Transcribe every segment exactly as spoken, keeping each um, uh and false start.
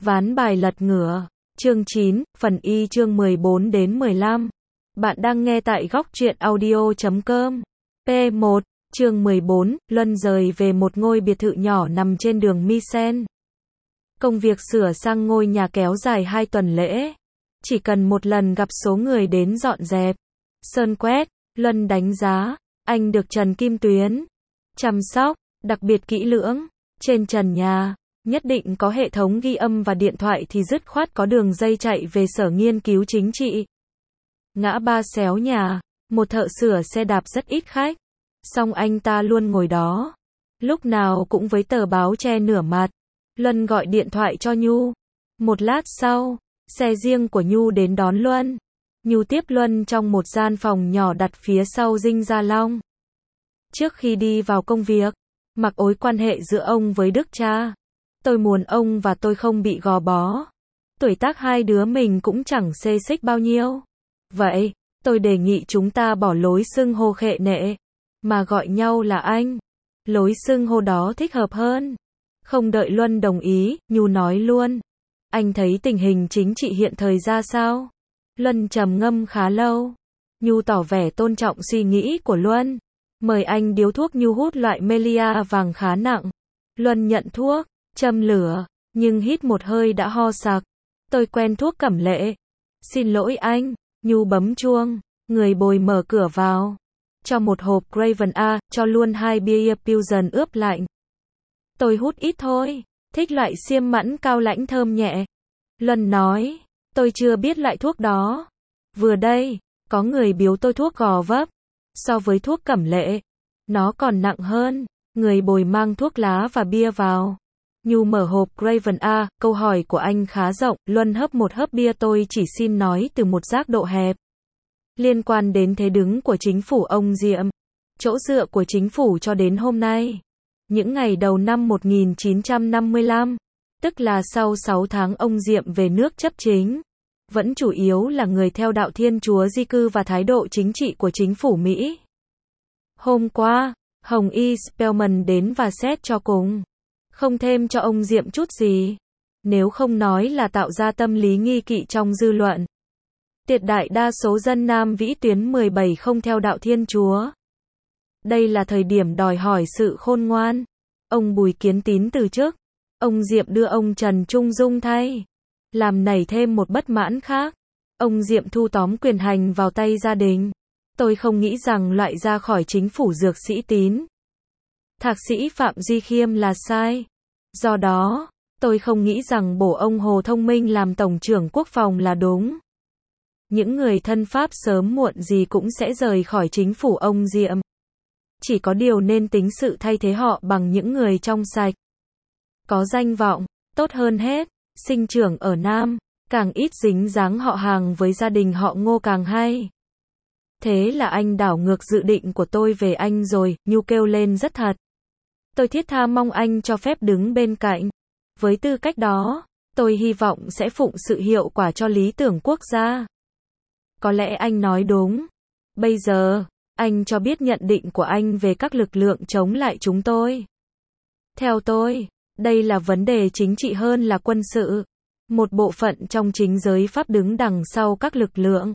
Ván bài lật ngửa. Chương chín, phần Y chương mười bốn đến mười lăm. Bạn đang nghe tại góc truyện audio chấm com. P một, chương mười bốn, Luân rời về một ngôi biệt thự nhỏ nằm trên đường Mysen. Công việc sửa sang ngôi nhà kéo dài hai tuần lễ. Chỉ cần một lần gặp số người đến dọn dẹp, sơn quét, Luân đánh giá, anh được Trần Kim Tuyến chăm sóc, đặc biệt kỹ lưỡng. Trên trần nhà, nhất định có hệ thống ghi âm và điện thoại thì dứt khoát có đường dây chạy về sở nghiên cứu chính trị. Ngã ba xéo nhà, một thợ sửa xe đạp rất ít khách. Song anh ta luôn ngồi đó, lúc nào cũng với tờ báo che nửa mặt. Luân gọi điện thoại cho Nhu. Một lát sau, xe riêng của Nhu đến đón Luân. Nhu tiếp Luân trong một gian phòng nhỏ đặt phía sau Dinh Gia Long. Trước khi đi vào công việc, mặc ối quan hệ giữa ông với Đức cha. Tôi muốn ông và tôi không bị gò bó. Tuổi tác hai đứa mình cũng chẳng xê xích bao nhiêu. Vậy, tôi đề nghị chúng ta bỏ lối xưng hô khệ nệ, mà gọi nhau là anh. Lối xưng hô đó thích hợp hơn. Không đợi Luân đồng ý, Nhu nói luôn. Anh thấy tình hình chính trị hiện thời ra sao? Luân trầm ngâm khá lâu. Nhu tỏ vẻ tôn trọng suy nghĩ của Luân. Mời anh điếu thuốc Nhu hút loại Melia vàng khá nặng. Luân nhận thuốc, châm lửa, nhưng hít một hơi đã ho sặc. Tôi quen thuốc Cẩm Lệ. Xin lỗi anh. Nhu bấm chuông, người bồi mở cửa vào. Cho một hộp Craven A, cho luôn hai bia Fusion ướp lạnh. Tôi hút ít thôi, thích loại xiêm mẫn cao lãnh thơm nhẹ. Luân nói, tôi chưa biết loại thuốc đó. Vừa đây, có người biếu tôi thuốc gò vấp. So với thuốc Cẩm Lệ, nó còn nặng hơn. Người bồi mang thuốc lá và bia vào. Nhu mở hộp Craven A, câu hỏi của anh khá rộng. Luân hấp một hớp bia. Tôi chỉ xin nói từ một giác độ hẹp. Liên quan đến thế đứng của chính phủ ông Diệm. Chỗ dựa của chính phủ cho đến hôm nay. Những ngày đầu năm một nghìn chín trăm năm mươi lăm, tức là sau sáu tháng ông Diệm về nước chấp chính, vẫn chủ yếu là người theo đạo Thiên Chúa di cư và thái độ chính trị của chính phủ Mỹ. Hôm qua, Hồng Y Spellman đến và xét cho cùng. Không thêm cho ông Diệm chút gì. Nếu không nói là tạo ra tâm lý nghi kỵ trong dư luận. Tuyệt đại đa số dân Nam Vĩ tuyến mười bảy không theo đạo Thiên Chúa. Đây là thời điểm đòi hỏi sự khôn ngoan. Ông Bùi Kiến Tín từ chức. Ông Diệm đưa ông Trần Trung Dung thay. Làm nảy thêm một bất mãn khác. Ông Diệm thu tóm quyền hành vào tay gia đình. Tôi không nghĩ rằng loại ra khỏi chính phủ Dược Sĩ Tín, Thạc sĩ Phạm Duy Khiêm là sai. Do đó, tôi không nghĩ rằng bổ ông Hồ Thông Minh làm Tổng trưởng Quốc phòng là đúng. Những người thân Pháp sớm muộn gì cũng sẽ rời khỏi chính phủ ông Diệm. Chỉ có điều nên tính sự thay thế họ bằng những người trong sạch, có danh vọng, tốt hơn hết, sinh trưởng ở Nam, càng ít dính dáng họ hàng với gia đình họ Ngô càng hay. Thế là anh đảo ngược dự định của tôi về anh rồi. Nhu kêu lên rất thật. Tôi thiết tha mong anh cho phép đứng bên cạnh. Với tư cách đó, tôi hy vọng sẽ phụng sự hiệu quả cho lý tưởng quốc gia. Có lẽ anh nói đúng. Bây giờ, anh cho biết nhận định của anh về các lực lượng chống lại chúng tôi. Theo tôi, đây là vấn đề chính trị hơn là quân sự. Một bộ phận trong chính giới Pháp đứng đằng sau các lực lượng.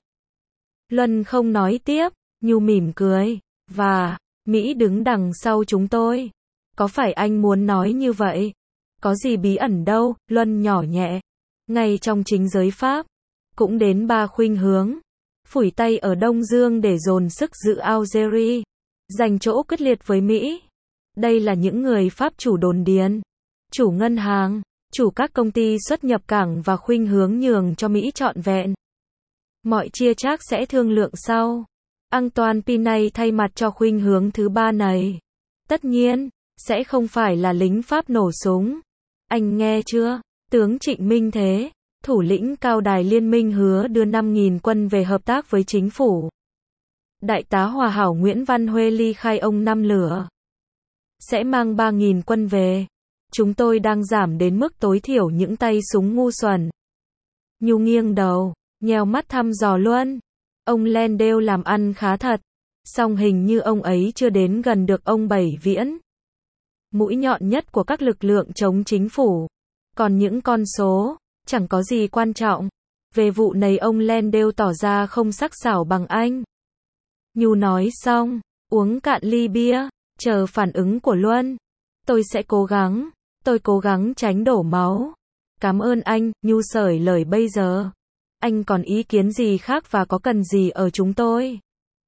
Luân không nói tiếp, Nhu mỉm cười. Và, Mỹ đứng đằng sau chúng tôi. Có phải anh muốn nói như vậy? Có gì bí ẩn đâu, Luân nhỏ nhẹ. Ngay trong chính giới Pháp, cũng đến ba khuynh hướng. Phủi tay ở Đông Dương để dồn sức giữ Algeria, giành chỗ quyết liệt với Mỹ. Đây là những người Pháp chủ đồn điền, chủ ngân hàng, chủ các công ty xuất nhập cảng và khuynh hướng nhường cho Mỹ trọn vẹn. Mọi chia chác sẽ thương lượng sau. Antoine Pinay thay mặt cho khuynh hướng thứ ba này. Tất nhiên, sẽ không phải là lính Pháp nổ súng. Anh nghe chưa? Tướng Trịnh Minh Thế, thủ lĩnh cao đài liên minh hứa đưa năm nghìn quân về hợp tác với chính phủ. Đại tá Hòa Hảo Nguyễn Văn Huê ly khai ông năm lửa. Sẽ mang ba nghìn quân về. Chúng tôi đang giảm đến mức tối thiểu những tay súng ngu xuẩn. Nhu nghiêng đầu, nheo mắt thăm dò Luân. Ông Landale làm ăn khá thật. Song hình như ông ấy chưa đến gần được ông Bảy Viễn. Mũi nhọn nhất của các lực lượng chống chính phủ. Còn những con số, chẳng có gì quan trọng. Về vụ này ông Landale tỏ ra không sắc sảo bằng anh. Nhu nói xong, uống cạn ly bia, chờ phản ứng của Luân. Tôi sẽ cố gắng, tôi cố gắng tránh đổ máu. Cảm ơn anh, Nhu sởi lời bây giờ. Anh còn ý kiến gì khác và có cần gì ở chúng tôi?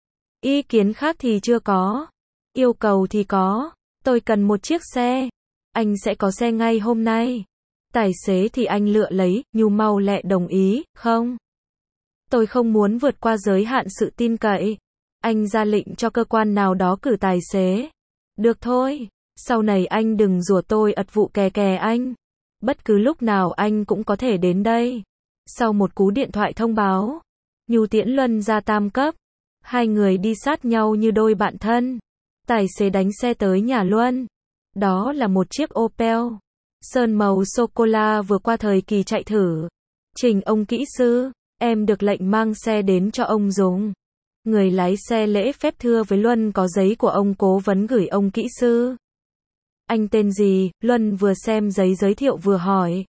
Ý kiến khác thì chưa có. Yêu cầu thì có. Tôi cần một chiếc xe. Anh sẽ có xe ngay hôm nay. Tài xế thì anh lựa lấy, Nhu mau lẹ đồng ý, không? Tôi không muốn vượt qua giới hạn sự tin cậy. Anh ra lệnh cho cơ quan nào đó cử tài xế. Được thôi, sau này anh đừng rủa tôi ật vụ kè kè anh. Bất cứ lúc nào anh cũng có thể đến đây. Sau một cú điện thoại thông báo, Nhu tiễn Luân ra tam cấp. Hai người đi sát nhau như đôi bạn thân. Tài xế đánh xe tới nhà Luân. Đó là một chiếc Opel sơn màu sô-cô-la vừa qua thời kỳ chạy thử. Trình ông kỹ sư, em được lệnh mang xe đến cho ông dùng. Người lái xe lễ phép thưa với Luân có giấy của ông cố vấn gửi ông kỹ sư. Anh tên gì? Luân vừa xem giấy giới thiệu vừa hỏi.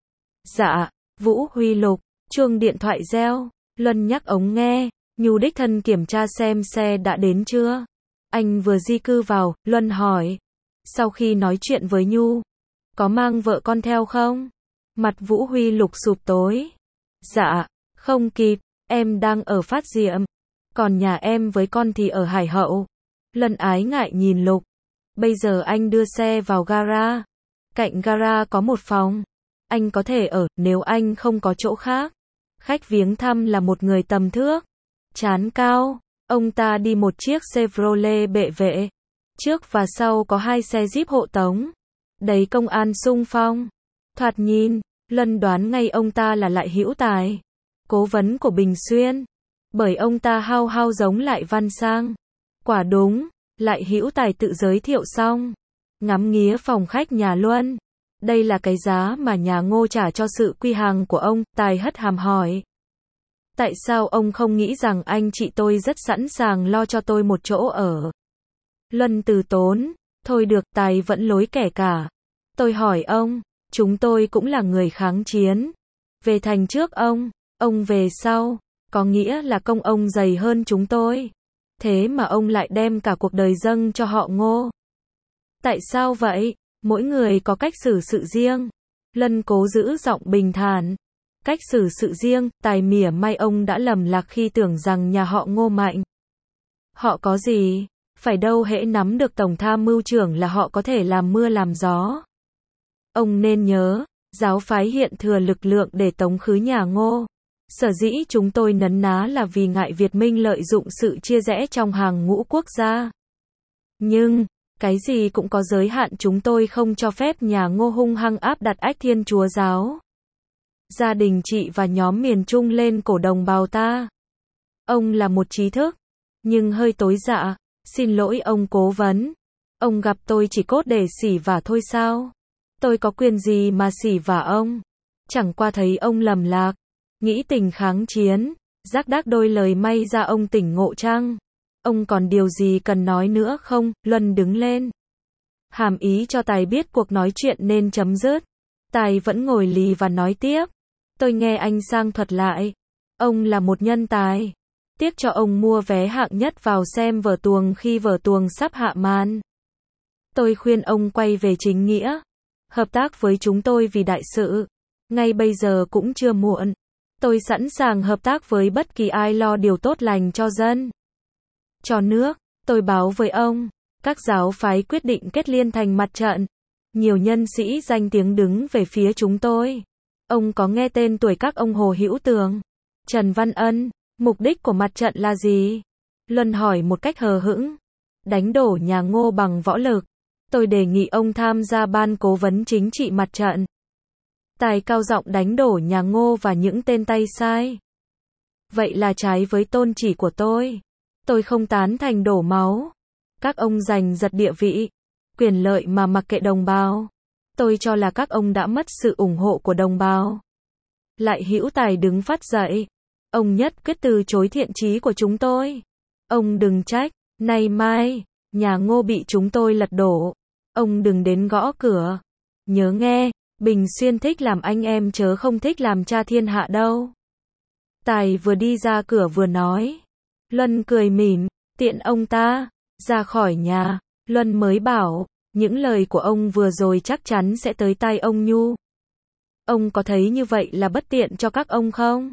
Dạ, Vũ Huy Lục. Chuông điện thoại reo. Luân nhắc ống nghe. Nhu đích thân kiểm tra xem xe đã đến chưa. Anh vừa di cư vào, Luân hỏi. Sau khi nói chuyện với Nhu, có mang vợ con theo không? Mặt Vũ Huy Lục sụp tối. Dạ, không kịp, em đang ở Phát Diệm. Còn nhà em với con thì ở Hải Hậu. Luân ái ngại nhìn Lục. Bây giờ anh đưa xe vào gara. Cạnh gara có một phòng. Anh có thể ở, nếu anh không có chỗ khác. Khách viếng thăm là một người tầm thước. Trán cao. Ông ta đi một chiếc Chevrolet bệ vệ. Trước và sau có hai xe Jeep hộ tống. Đầy công an xung phong. Thoạt nhìn, Luân đoán ngay ông ta là Lại Hữu Tài, cố vấn của Bình Xuyên. Bởi ông ta hao hao giống Lại Văn Sang. Quả đúng, Lại Hữu Tài tự giới thiệu xong. Ngắm nghía phòng khách nhà Luân. Đây là cái giá mà nhà Ngô trả cho sự quy hàng của ông, Tài hất hàm hỏi. Tại sao ông không nghĩ rằng anh chị tôi rất sẵn sàng lo cho tôi một chỗ ở? Luân từ tốn. Thôi được, Tài vẫn lối kẻ cả. Tôi hỏi ông, chúng tôi cũng là người kháng chiến. Về thành trước ông, ông về sau, có nghĩa là công ông dày hơn chúng tôi. Thế mà ông lại đem cả cuộc đời dâng cho họ Ngô. Tại sao vậy? Mỗi người có cách xử sự riêng. Luân cố giữ giọng bình thản. Cách xử sự riêng, Tài mỉa mai ông đã lầm lạc khi tưởng rằng nhà họ Ngô mạnh. Họ có gì? Phải đâu hễ nắm được tổng tham mưu trưởng là họ có thể làm mưa làm gió. Ông nên nhớ, giáo phái hiện thừa lực lượng để tống khứ nhà Ngô. Sở dĩ chúng tôi nấn ná là vì ngại Việt Minh lợi dụng sự chia rẽ trong hàng ngũ quốc gia. Nhưng, cái gì cũng có giới hạn, chúng tôi không cho phép nhà Ngô hung hăng áp đặt ách Thiên Chúa giáo. Gia đình chị và nhóm miền Trung lên cổ đồng bào ta. Ông là một trí thức, nhưng hơi tối dạ. Xin lỗi ông cố vấn. Ông gặp tôi chỉ cốt để xỉ vả thôi sao? Tôi có quyền gì mà xỉ vả ông? Chẳng qua thấy ông lầm lạc. Nghĩ tình kháng chiến. Giác đác đôi lời may ra ông tỉnh ngộ chăng? Ông còn điều gì cần nói nữa không? Luân đứng lên. Hàm ý cho Tài biết cuộc nói chuyện nên chấm dứt. Tài vẫn ngồi lì và nói tiếp. Tôi nghe anh sang thuật lại. Ông là một nhân tài. Tiếc cho ông mua vé hạng nhất vào xem vở tuồng khi vở tuồng sắp hạ màn. Tôi khuyên ông quay về chính nghĩa. Hợp tác với chúng tôi vì đại sự. Ngay bây giờ cũng chưa muộn. Tôi sẵn sàng hợp tác với bất kỳ ai lo điều tốt lành cho dân. Cho nước, tôi báo với ông. Các giáo phái quyết định kết liên thành mặt trận. Nhiều nhân sĩ danh tiếng đứng về phía chúng tôi. Ông có nghe tên tuổi các ông Hồ Hữu Tường, Trần Văn Ân? Mục đích của mặt trận là gì? Luân hỏi một cách hờ hững. Đánh đổ nhà Ngô bằng võ lực. Tôi đề nghị ông tham gia ban cố vấn chính trị mặt trận. Tài cao giọng đánh đổ nhà Ngô và những tên tay sai. Vậy là trái với tôn chỉ của tôi. Tôi không tán thành đổ máu. Các ông giành giật địa vị, quyền lợi mà mặc kệ đồng bào. Tôi cho là các ông đã mất sự ủng hộ của đồng bào. Lại Hữu Tài đứng phát dậy. Ông nhất quyết từ chối thiện chí của chúng tôi. Ông đừng trách, nay mai, nhà Ngô bị chúng tôi lật đổ. Ông đừng đến gõ cửa. Nhớ nghe, Bình Xuyên thích làm anh em chớ không thích làm cha thiên hạ đâu. Tài vừa đi ra cửa vừa nói. Luân cười mỉm, tiện ông ta, ra khỏi nhà, Luân mới bảo, những lời của ông vừa rồi chắc chắn sẽ tới tai ông Nhu. Ông có thấy như vậy là bất tiện cho các ông không?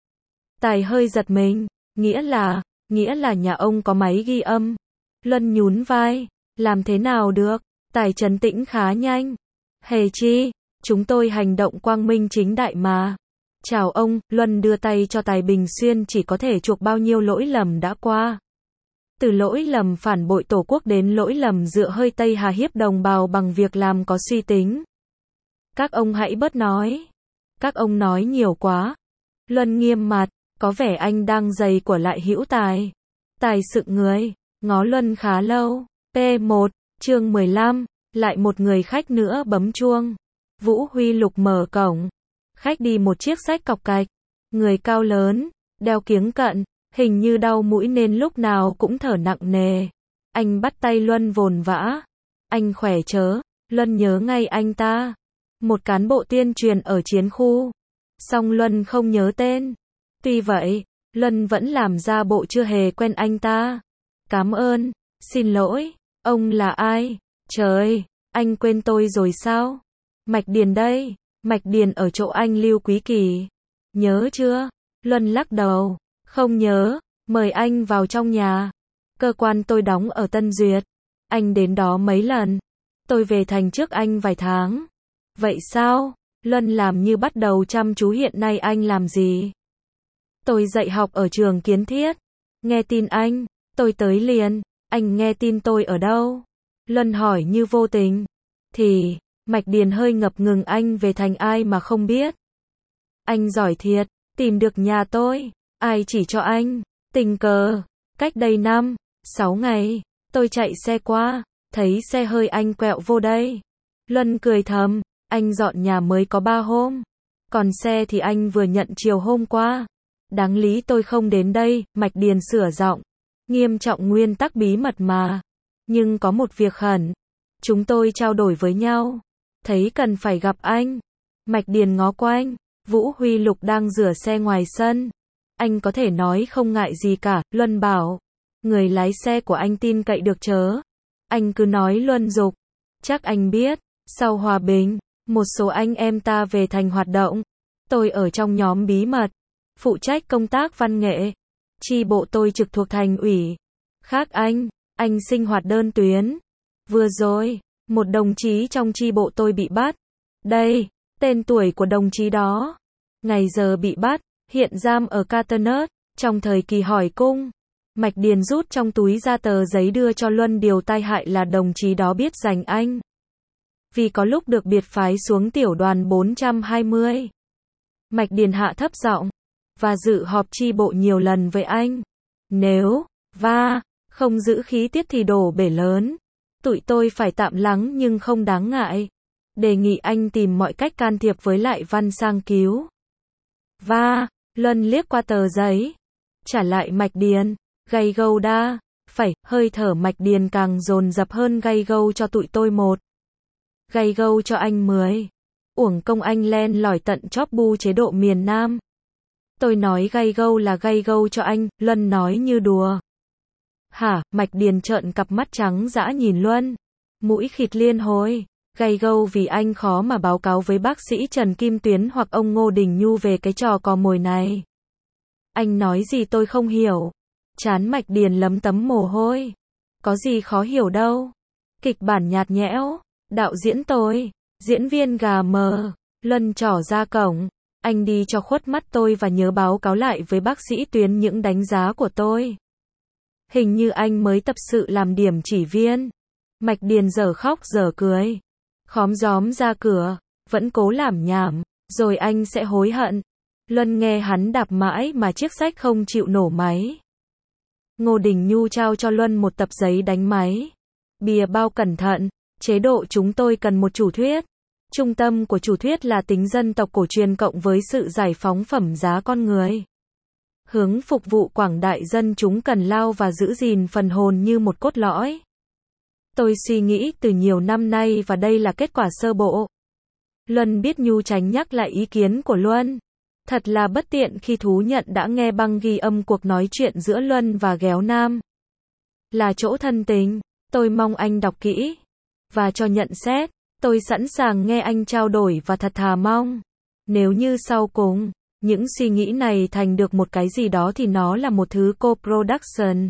Tài hơi giật mình, nghĩa là, nghĩa là nhà ông có máy ghi âm. Luân nhún vai, làm thế nào được, Tài trấn tĩnh khá nhanh. Hề chi, chúng tôi hành động quang minh chính đại mà. Chào ông, Luân đưa tay cho Tài. Bình Xuyên chỉ có thể chuộc bao nhiêu lỗi lầm đã qua. Từ lỗi lầm phản bội tổ quốc đến lỗi lầm dựa hơi Tây hà hiếp đồng bào bằng việc làm có suy tính. Các ông hãy bớt nói. Các ông nói nhiều quá. Luân nghiêm mặt, có vẻ anh đang giày của lại hữu Tài. Tài sững người, ngó Luân khá lâu. P một, chương mười lăm, lại một người khách nữa bấm chuông. Vũ Huy Lục mở cổng. Khách đi một chiếc xách cọc cạch. Người cao lớn, đeo kiếng cận, hình như đau mũi nên lúc nào cũng thở nặng nề. Anh bắt tay Luân vồn vã. Anh khỏe chớ? Luân nhớ ngay anh ta. Một cán bộ tuyên truyền ở chiến khu. Song Luân không nhớ tên. Tuy vậy, Luân vẫn làm ra bộ chưa hề quen anh ta. Cảm ơn, xin lỗi, ông là ai? Trời, anh quên tôi rồi sao? Mạch Điền đây, Mạch Điền ở chỗ anh Lưu Quý Kỳ. Nhớ chưa? Luân lắc đầu, không nhớ, mời anh vào trong nhà. Cơ quan tôi đóng ở Tân Duyệt. Anh đến đó mấy lần. Tôi về thành trước anh vài tháng. Vậy sao? Luân làm như bắt đầu chăm chú. Hiện nay anh làm gì? Tôi dạy học ở trường Kiến Thiết. Nghe tin anh, tôi tới liền. Anh nghe tin tôi ở đâu? Luân hỏi như vô tình. Thì, Mạch Điền hơi ngập ngừng, anh về thành ai mà không biết. Anh giỏi thiệt, tìm được nhà tôi. Ai chỉ cho anh? Tình cờ, cách đây năm, sáu ngày, tôi chạy xe qua, thấy xe hơi anh quẹo vô đây. Luân cười thầm, anh dọn nhà mới có ba hôm. Còn xe thì anh vừa nhận chiều hôm qua. Đáng lý tôi không đến đây, Mạch Điền sửa giọng. Nghiêm trọng nguyên tắc bí mật mà. Nhưng có một việc khẩn. Chúng tôi trao đổi với nhau. Thấy cần phải gặp anh. Mạch Điền ngó quanh. Vũ Huy Lục đang rửa xe ngoài sân. Anh có thể nói không ngại gì cả, Luân bảo. Người lái xe của anh tin cậy được chớ? Anh cứ nói, Luân giục. Chắc anh biết, sau hòa bình, một số anh em ta về thành hoạt động. Tôi ở trong nhóm bí mật, phụ trách công tác văn nghệ. Chi bộ tôi trực thuộc thành ủy. Khác anh, anh sinh hoạt đơn tuyến. Vừa rồi, một đồng chí trong chi bộ tôi bị bắt. Đây, tên tuổi của đồng chí đó. Ngày giờ bị bắt, hiện giam ở Caternet, trong thời kỳ hỏi cung. Mạch Điền rút trong túi ra tờ giấy đưa cho Luân. Điều tai hại là đồng chí đó biết giành anh. Vì có lúc được biệt phái xuống tiểu đoàn bốn trăm hai mươi. Mạch Điền hạ thấp giọng. Và dự họp chi bộ nhiều lần với anh. Nếu, va, không giữ khí tiết thì đổ bể lớn. Tụi tôi phải tạm lắng nhưng không đáng ngại. Đề nghị anh tìm mọi cách can thiệp với lại Văn sang cứu. Va, Luân liếc qua tờ giấy. Trả lại Mạch Điền. Gay gâu đa. Phải, hơi thở Mạch Điền càng dồn dập hơn. Gay gâu cho tụi tôi một. Gay gâu cho anh mười. Uổng công anh len lỏi tận chóp bu chế độ miền Nam. Tôi nói gay gâu là gay gâu cho anh, Luân nói như đùa. Hả, Mạch Điền trợn cặp mắt trắng dã nhìn Luân. Mũi khịt liên hồi. Gay gâu vì anh khó mà báo cáo với bác sĩ Trần Kim Tuyến hoặc ông Ngô Đình Nhu về cái trò cò mồi này. Anh nói gì tôi không hiểu. Trán Mạch Điền lấm tấm mồ hôi. Có gì khó hiểu đâu. Kịch bản nhạt nhẽo. Đạo diễn tôi. Diễn viên gà mờ. Luân trỏ ra cổng. Anh đi cho khuất mắt tôi và nhớ báo cáo lại với bác sĩ Tuyến những đánh giá của tôi. Hình như anh mới tập sự làm điểm chỉ viên. Mạch Điền dở khóc dở cười. Khóm gióm ra cửa. Vẫn cố làm nhảm. Rồi anh sẽ hối hận. Luân nghe hắn đạp mãi mà chiếc sách không chịu nổ máy. Ngô Đình Nhu trao cho Luân một tập giấy đánh máy. Bìa bao cẩn thận. Chế độ chúng tôi cần một chủ thuyết. Trung tâm của chủ thuyết là tính dân tộc cổ truyền cộng với sự giải phóng phẩm giá con người. Hướng phục vụ quảng đại dân chúng cần lao và giữ gìn phần hồn như một cốt lõi. Tôi suy nghĩ từ nhiều năm nay và đây là kết quả sơ bộ. Luân biết Nhu tránh nhắc lại ý kiến của Luân. Thật là bất tiện khi thú nhận đã nghe băng ghi âm cuộc nói chuyện giữa Luân và Ghéo Nam. Là chỗ thân tình, tôi mong anh đọc kỹ. Và cho nhận xét, tôi sẵn sàng nghe anh trao đổi và thật thà mong. Nếu như sau cùng, những suy nghĩ này thành được một cái gì đó thì nó là một thứ co-production.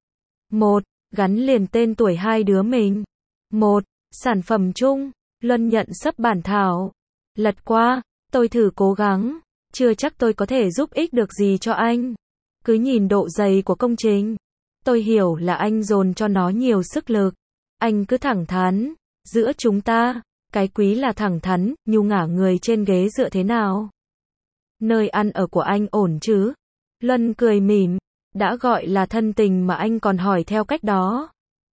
Một, gắn liền tên tuổi hai đứa mình. Một, sản phẩm chung. Luân nhận sấp bản thảo. Lật qua, tôi thử cố gắng. Chưa chắc tôi có thể giúp ích được gì cho anh. Cứ nhìn độ dày của công trình. Tôi hiểu là anh dồn cho nó nhiều sức lực. Anh cứ thẳng thắn. Giữa chúng ta, cái quý là thẳng thắn. Nhu ngả người trên ghế dựa thế nào? Nơi ăn ở của anh ổn chứ? Luân cười mỉm. Đã gọi là thân tình mà anh còn hỏi theo cách đó.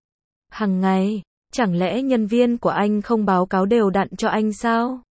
Hằng ngày, chẳng lẽ nhân viên của anh không báo cáo đều đặn cho anh sao?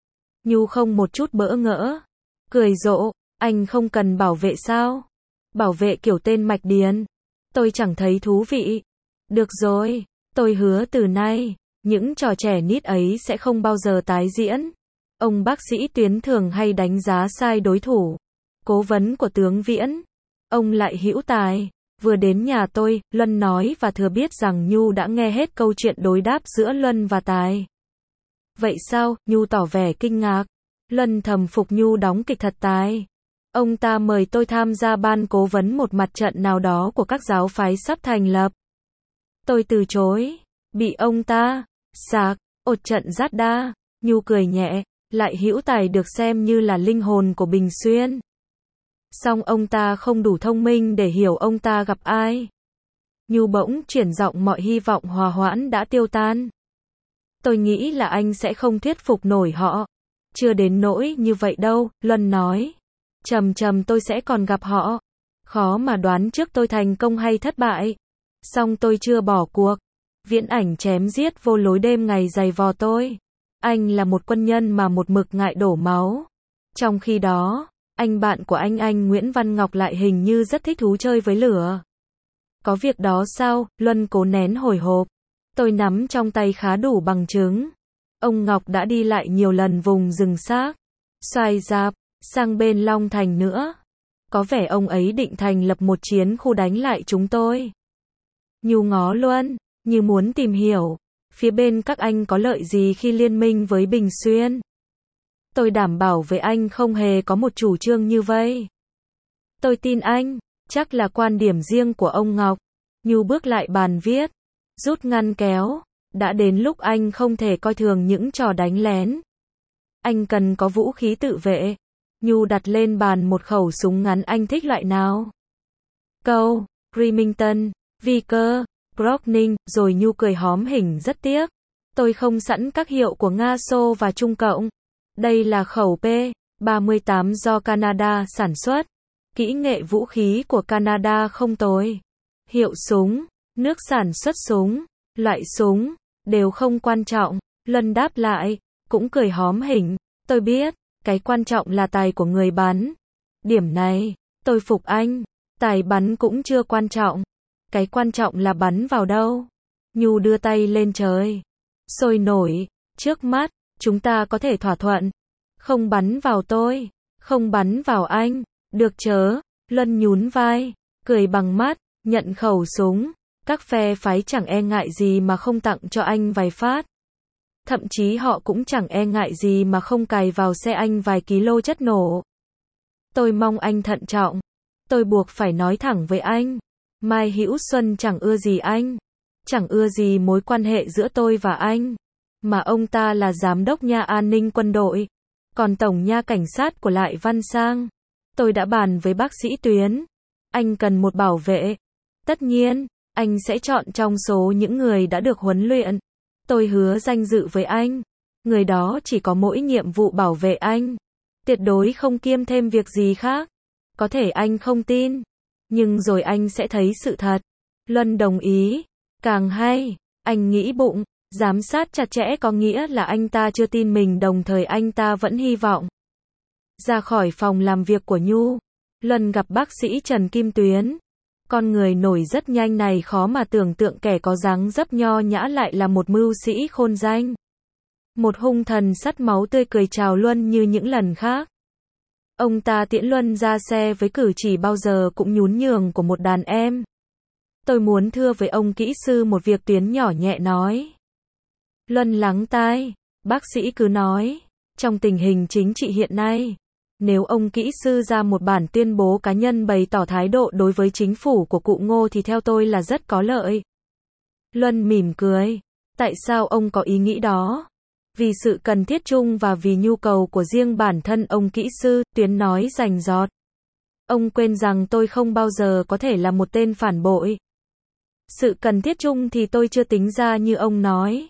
Nhu không một chút bỡ ngỡ. Cười rộ, anh không cần bảo vệ sao? Bảo vệ kiểu tên Mạch Điền. Tôi chẳng thấy thú vị. Được rồi, tôi hứa từ nay, những trò trẻ nít ấy sẽ không bao giờ tái diễn. Ông bác sĩ Tuyến thường hay đánh giá sai đối thủ. Cố vấn của tướng Viễn. Ông lại hữu tài. Vừa đến nhà tôi, Luân nói và thừa biết rằng Nhu đã nghe hết câu chuyện đối đáp giữa Luân và Tài. Vậy sao? Nhu tỏ vẻ kinh ngạc. Luân thầm phục Nhu đóng kịch thật tài. Ông ta mời tôi tham gia ban cố vấn một mặt trận nào đó của các giáo phái sắp thành lập. Tôi từ chối. Bị ông ta sạc, ột trận rát đa. Nhu cười nhẹ, lại hữu tài được xem như là linh hồn của Bình Xuyên. Song ông ta không đủ thông minh để hiểu ông ta gặp ai. Nhu bỗng chuyển giọng, mọi hy vọng hòa hoãn đã tiêu tan. Tôi nghĩ là anh sẽ không thuyết phục nổi họ. Chưa đến nỗi như vậy đâu, Luân nói. Chầm chầm tôi sẽ còn gặp họ. Khó mà đoán trước tôi thành công hay thất bại. Song tôi chưa bỏ cuộc. Viễn Ảnh chém giết vô lối đêm ngày giày vò tôi. Anh là một quân nhân mà một mực ngại đổ máu. Trong khi đó, anh bạn của anh anh Nguyễn Văn Ngọc lại hình như rất thích thú chơi với lửa. Có việc đó sao? Luân cố nén hồi hộp. Tôi nắm trong tay khá đủ bằng chứng. Ông Ngọc đã đi lại nhiều lần vùng rừng xác, xoài rạp, sang bên Long Thành nữa. Có vẻ ông ấy định thành lập một chiến khu đánh lại chúng tôi. Nhu ngó Luân, như muốn tìm hiểu, phía bên các anh có lợi gì khi liên minh với Bình Xuyên. Tôi đảm bảo với anh không hề có một chủ trương như vậy. Tôi tin anh, chắc là quan điểm riêng của ông Ngọc. Nhu bước lại bàn viết, rút ngăn kéo. Đã đến lúc anh không thể coi thường những trò đánh lén. Anh cần có vũ khí tự vệ. Nhu đặt lên bàn một khẩu súng ngắn. Anh thích loại nào? Câu, Remington, Vicker, Browning, rồi Nhu cười hóm hỉnh rất tiếc. Tôi không sẵn các hiệu của Nga Xô và Trung Cộng. Đây là khẩu P ba mươi tám do Canada sản xuất. Kỹ nghệ vũ khí của Canada không tồi. Hiệu súng, nước sản xuất súng, loại súng, đều không quan trọng. Luân đáp lại, cũng cười hóm hỉnh. Tôi biết, cái quan trọng là tài của người bắn. Điểm này, tôi phục anh. Tài bắn cũng chưa quan trọng. Cái quan trọng là bắn vào đâu. Nhu đưa tay lên trời. Sôi nổi, trước mắt, chúng ta có thể thỏa thuận. Không bắn vào tôi, không bắn vào anh. Được chớ? Luân nhún vai, cười bằng mắt, nhận khẩu súng. Các phe phái chẳng e ngại gì mà không tặng cho anh vài phát. Thậm chí họ cũng chẳng e ngại gì mà không cài vào xe anh vài ký-lô chất nổ. Tôi mong anh thận trọng. Tôi buộc phải nói thẳng với anh. Mai Hữu Xuân chẳng ưa gì anh. Chẳng ưa gì mối quan hệ giữa tôi và anh. Mà ông ta là giám đốc nha an ninh quân đội. Còn tổng nha cảnh sát của Lại Văn Sang. Tôi đã bàn với bác sĩ Tuyến. Anh cần một bảo vệ. Tất nhiên, anh sẽ chọn trong số những người đã được huấn luyện. Tôi hứa danh dự với anh. Người đó chỉ có mỗi nhiệm vụ bảo vệ anh. Tuyệt đối không kiêm thêm việc gì khác. Có thể anh không tin. Nhưng rồi anh sẽ thấy sự thật. Luân đồng ý. Càng hay. Anh nghĩ bụng. Giám sát chặt chẽ có nghĩa là anh ta chưa tin mình, đồng thời anh ta vẫn hy vọng. Ra khỏi phòng làm việc của Nhu, Luân gặp bác sĩ Trần Kim Tuyến. Con người nổi rất nhanh này khó mà tưởng tượng kẻ có dáng dấp nho nhã lại là một mưu sĩ khôn danh. Một hung thần sắt máu tươi cười chào Luân như những lần khác. Ông ta tiễn Luân ra xe với cử chỉ bao giờ cũng nhún nhường của một đàn em. Tôi muốn thưa với ông kỹ sư một việc, Tuyến nhỏ nhẹ nói. Luân lắng tai, bác sĩ cứ nói. Trong tình hình chính trị hiện nay, nếu ông kỹ sư ra một bản tuyên bố cá nhân bày tỏ thái độ đối với chính phủ của cụ Ngô thì theo tôi là rất có lợi. Luân mỉm cười. Tại sao ông có ý nghĩ đó? Vì sự cần thiết chung và vì nhu cầu của riêng bản thân ông kỹ sư, Tuyến nói rành rọt. Ông quên rằng tôi không bao giờ có thể là một tên phản bội. Sự cần thiết chung thì tôi chưa tính ra như ông nói.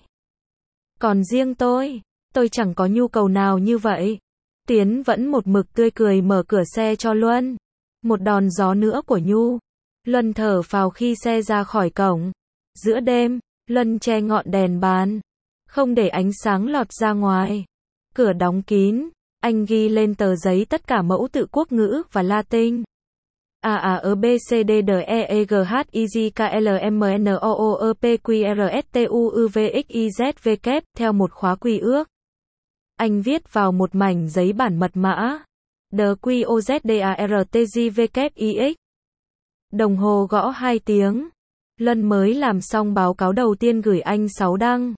Còn riêng tôi, tôi chẳng có nhu cầu nào như vậy. Tiến vẫn một mực tươi cười mở cửa xe cho Luân. Một đòn gió nữa của Nhu. Luân thở phào khi xe ra khỏi cổng. Giữa đêm, Luân che ngọn đèn bàn, không để ánh sáng lọt ra ngoài. Cửa đóng kín, anh ghi lên tờ giấy tất cả mẫu tự quốc ngữ và Latin. A A E B C D D E E G H I J K L M N O O E P Q R S T U U V X Y Z V kép theo một khóa quy ước. Anh viết vào một mảnh giấy bản mật mã. D Q O Z D A R T J V kép I X. Đồng hồ gõ hai tiếng. Luân mới làm xong báo cáo đầu tiên gửi anh sáu đăng.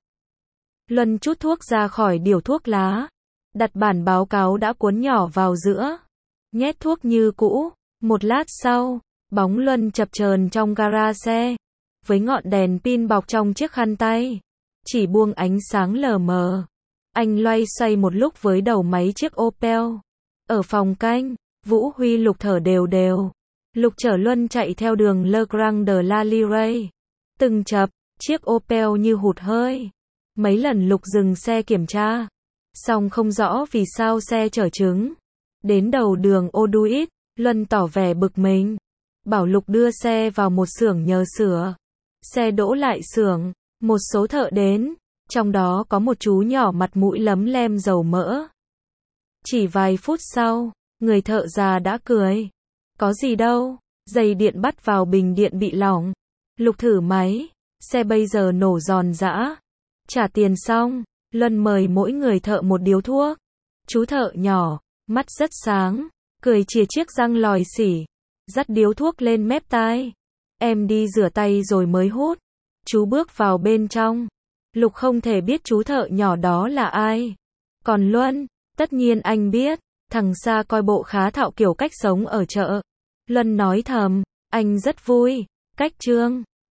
Luân trút thuốc ra khỏi điếu thuốc lá. Đặt bản báo cáo đã cuốn nhỏ vào giữa. Nhét thuốc như cũ. Một lát sau, bóng Luân chập chờn trong gara xe. Với ngọn đèn pin bọc trong chiếc khăn tay. Chỉ buông ánh sáng lờ mờ. Anh loay xoay một lúc với đầu máy chiếc Opel. Ở phòng canh, Vũ Huy Lục thở đều đều. Lục chở Luân chạy theo đường Le Grand de la Lire. Từng chập, chiếc Opel như hụt hơi. Mấy lần Lục dừng xe kiểm tra. Song không rõ vì sao xe chở trứng. Đến đầu đường Oduit, Luân tỏ vẻ bực mình. Bảo Lục đưa xe vào một xưởng nhờ sửa. Xe đỗ lại xưởng, một số thợ đến. Trong đó có một chú nhỏ mặt mũi lấm lem dầu mỡ. Chỉ vài phút sau, người thợ già đã cười. Có gì đâu, dây điện bắt vào bình điện bị lỏng. Lục thử máy, xe bây giờ nổ giòn giã. Trả tiền xong, Luân mời mỗi người thợ một điếu thuốc. Chú thợ nhỏ, mắt rất sáng, cười chìa chiếc răng lòi xỉ, dắt điếu thuốc lên mép tai. Em đi rửa tay rồi mới hút. Chú bước vào bên trong. Lục không thể biết chú thợ nhỏ đó là ai. Còn Luân, tất nhiên anh biết. Thằng Sa coi bộ khá thạo kiểu cách sống ở chợ. Luân nói thầm, anh rất vui. Cách Trương.